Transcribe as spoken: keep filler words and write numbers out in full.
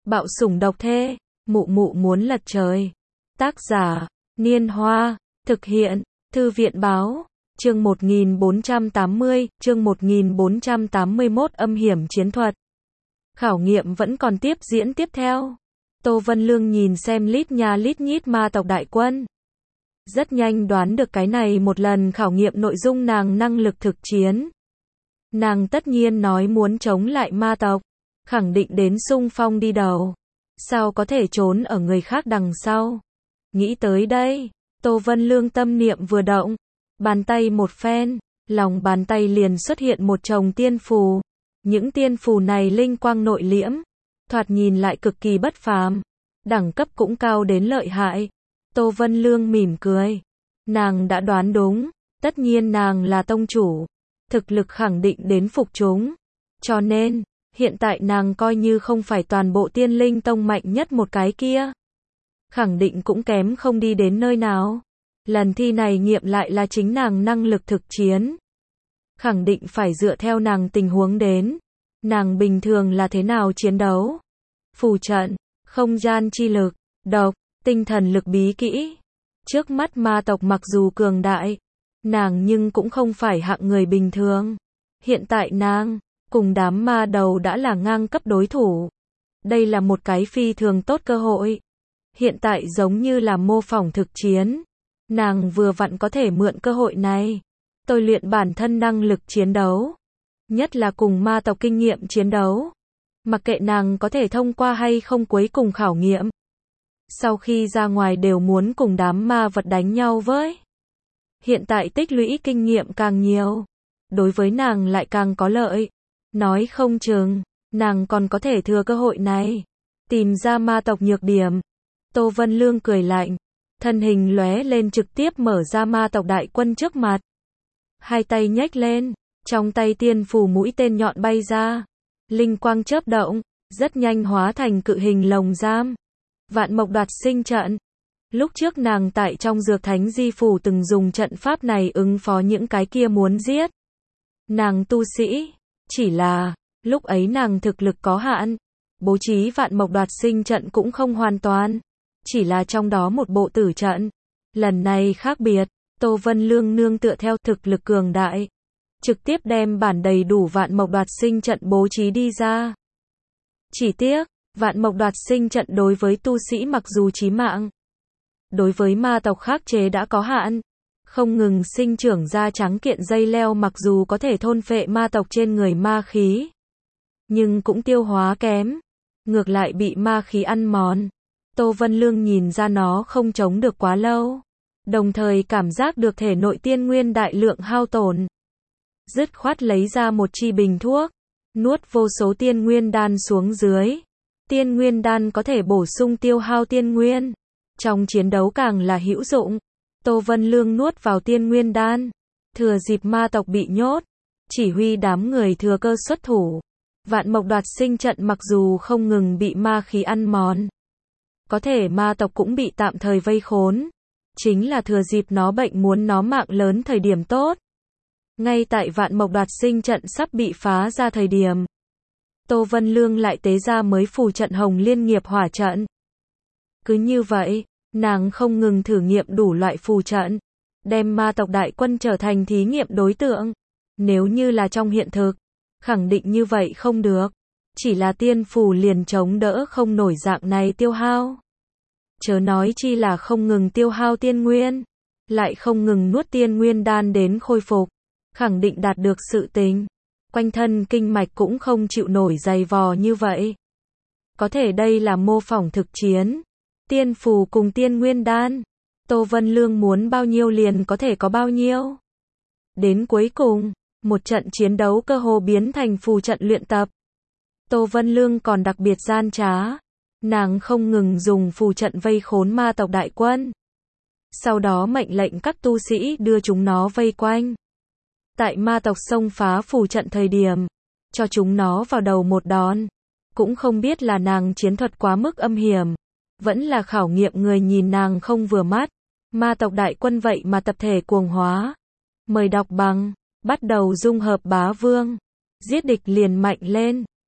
Bạo sủng độc thê, mụ mụ muốn lật trời. Tác giả, Niên Hoa, thực hiện, Thư viện Báo, chương một nghìn bốn trăm tám mươi, chương một nghìn bốn trăm tám mươi mốt âm hiểm chiến thuật. Khảo nghiệm vẫn còn tiếp diễn tiếp theo. Tô Vân Lương nhìn xem lít nha lít nhít ma tộc đại quân. Rất nhanh đoán được cái này một lần khảo nghiệm nội dung nàng năng lực thực chiến. Nàng tất nhiên nói muốn chống lại ma tộc, khẳng định đến xung phong đi đầu. Sao có thể trốn ở người khác đằng sau? Nghĩ tới đây, Tô Vân Lương tâm niệm vừa động, bàn tay một phen, lòng bàn tay liền xuất hiện một chồng tiên phù. Những tiên phù này linh quang nội liễm, thoạt nhìn lại cực kỳ bất phàm, đẳng cấp cũng cao đến lợi hại. Tô Vân Lương mỉm cười, nàng đã đoán đúng, tất nhiên nàng là tông chủ, thực lực khẳng định đến phục chúng. Cho nên, hiện tại nàng coi như không phải toàn bộ tiên linh tông mạnh nhất một cái kia, khẳng định cũng kém không đi đến nơi nào. Lần thi này nghiệm lại là chính nàng năng lực thực chiến, khẳng định phải dựa theo nàng tình huống đến. Nàng bình thường là thế nào chiến đấu? Phù trận, không gian chi lực, độc, tinh thần lực bí kỹ. Trước mắt ma tộc mặc dù cường đại, nàng nhưng cũng không phải hạng người bình thường. Hiện tại nàng, cùng đám ma đầu đã là ngang cấp đối thủ. Đây là một cái phi thường tốt cơ hội. Hiện tại giống như là mô phỏng thực chiến. Nàng vừa vặn có thể mượn cơ hội này, tôi luyện bản thân năng lực chiến đấu. Nhất là cùng ma tộc kinh nghiệm chiến đấu. Mặc kệ nàng có thể thông qua hay không cuối cùng khảo nghiệm. Sau khi ra ngoài đều muốn cùng đám ma vật đánh nhau với. Hiện tại tích lũy kinh nghiệm càng nhiều, đối với nàng lại càng có lợi. Nói không chừng, nàng còn có thể thừa cơ hội này, tìm ra ma tộc nhược điểm. Tô Vân Lương cười lạnh, thân hình lóe lên trực tiếp mở ra ma tộc đại quân trước mặt. Hai tay nhếch lên, trong tay tiên phù mũi tên nhọn bay ra. Linh quang chớp động, rất nhanh hóa thành cự hình lồng giam. Vạn mộc đoạt sinh trận. Lúc trước nàng tại trong dược thánh di phủ từng dùng trận pháp này ứng phó những cái kia muốn giết nàng tu sĩ. Chỉ là, lúc ấy nàng thực lực có hạn, bố trí vạn mộc đoạt sinh trận cũng không hoàn toàn, chỉ là trong đó một bộ tử trận. Lần này khác biệt, Tô Vân Lương nương tựa theo thực lực cường đại, trực tiếp đem bản đầy đủ vạn mộc đoạt sinh trận bố trí đi ra. Chỉ tiếc, vạn mộc đoạt sinh trận đối với tu sĩ mặc dù chí mạng, đối với ma tộc khắc chế đã có hạn. Không ngừng sinh trưởng ra trắng kiện dây leo mặc dù có thể thôn phệ ma tộc trên người ma khí, nhưng cũng tiêu hóa kém, ngược lại bị ma khí ăn mòn. Tô Vân Lương nhìn ra nó không chống được quá lâu, đồng thời cảm giác được thể nội tiên nguyên đại lượng hao tổn. Dứt khoát lấy ra một chi bình thuốc, nuốt vô số tiên nguyên đan xuống dưới. Tiên nguyên đan có thể bổ sung tiêu hao tiên nguyên, trong chiến đấu càng là hữu dụng. Tô Vân Lương nuốt vào tiên nguyên đan, thừa dịp ma tộc bị nhốt, chỉ huy đám người thừa cơ xuất thủ. Vạn mộc đoạt sinh trận mặc dù không ngừng bị ma khí ăn mòn, có thể ma tộc cũng bị tạm thời vây khốn, chính là thừa dịp nó bệnh muốn nó mạng lớn thời điểm tốt. Ngay tại vạn mộc đoạt sinh trận sắp bị phá ra thời điểm, Tô Vân Lương lại tế ra mới phù trận Hồng Liên Nghiệp Hỏa trận. Cứ như vậy, nàng không ngừng thử nghiệm đủ loại phù trận, đem ma tộc đại quân trở thành thí nghiệm đối tượng. Nếu như là trong hiện thực, khẳng định như vậy không được, chỉ là tiên phù liền chống đỡ không nổi dạng này tiêu hao. Chớ nói chi là không ngừng tiêu hao tiên nguyên, lại không ngừng nuốt tiên nguyên đan đến khôi phục, khẳng định đạt được sự tình. Quanh thân kinh mạch cũng không chịu nổi dày vò như vậy. Có thể đây là mô phỏng thực chiến. Tiên phù cùng tiên nguyên đan, Tô Vân Lương muốn bao nhiêu liền có thể có bao nhiêu. Đến cuối cùng, một trận chiến đấu cơ hồ biến thành phù trận luyện tập. Tô Vân Lương còn đặc biệt gian trá, nàng không ngừng dùng phù trận vây khốn ma tộc đại quân. Sau đó mệnh lệnh các tu sĩ đưa chúng nó vây quanh. Tại ma tộc xông phá phù trận thời điểm, cho chúng nó vào đầu một đòn. Cũng không biết là nàng chiến thuật quá mức âm hiểm, vẫn là khảo nghiệm người nhìn nàng không vừa mắt. Ma tộc đại quân vậy mà tập thể cuồng hóa. Mời đọc bằng, bắt đầu dung hợp bá vương. Giết địch liền mạnh lên.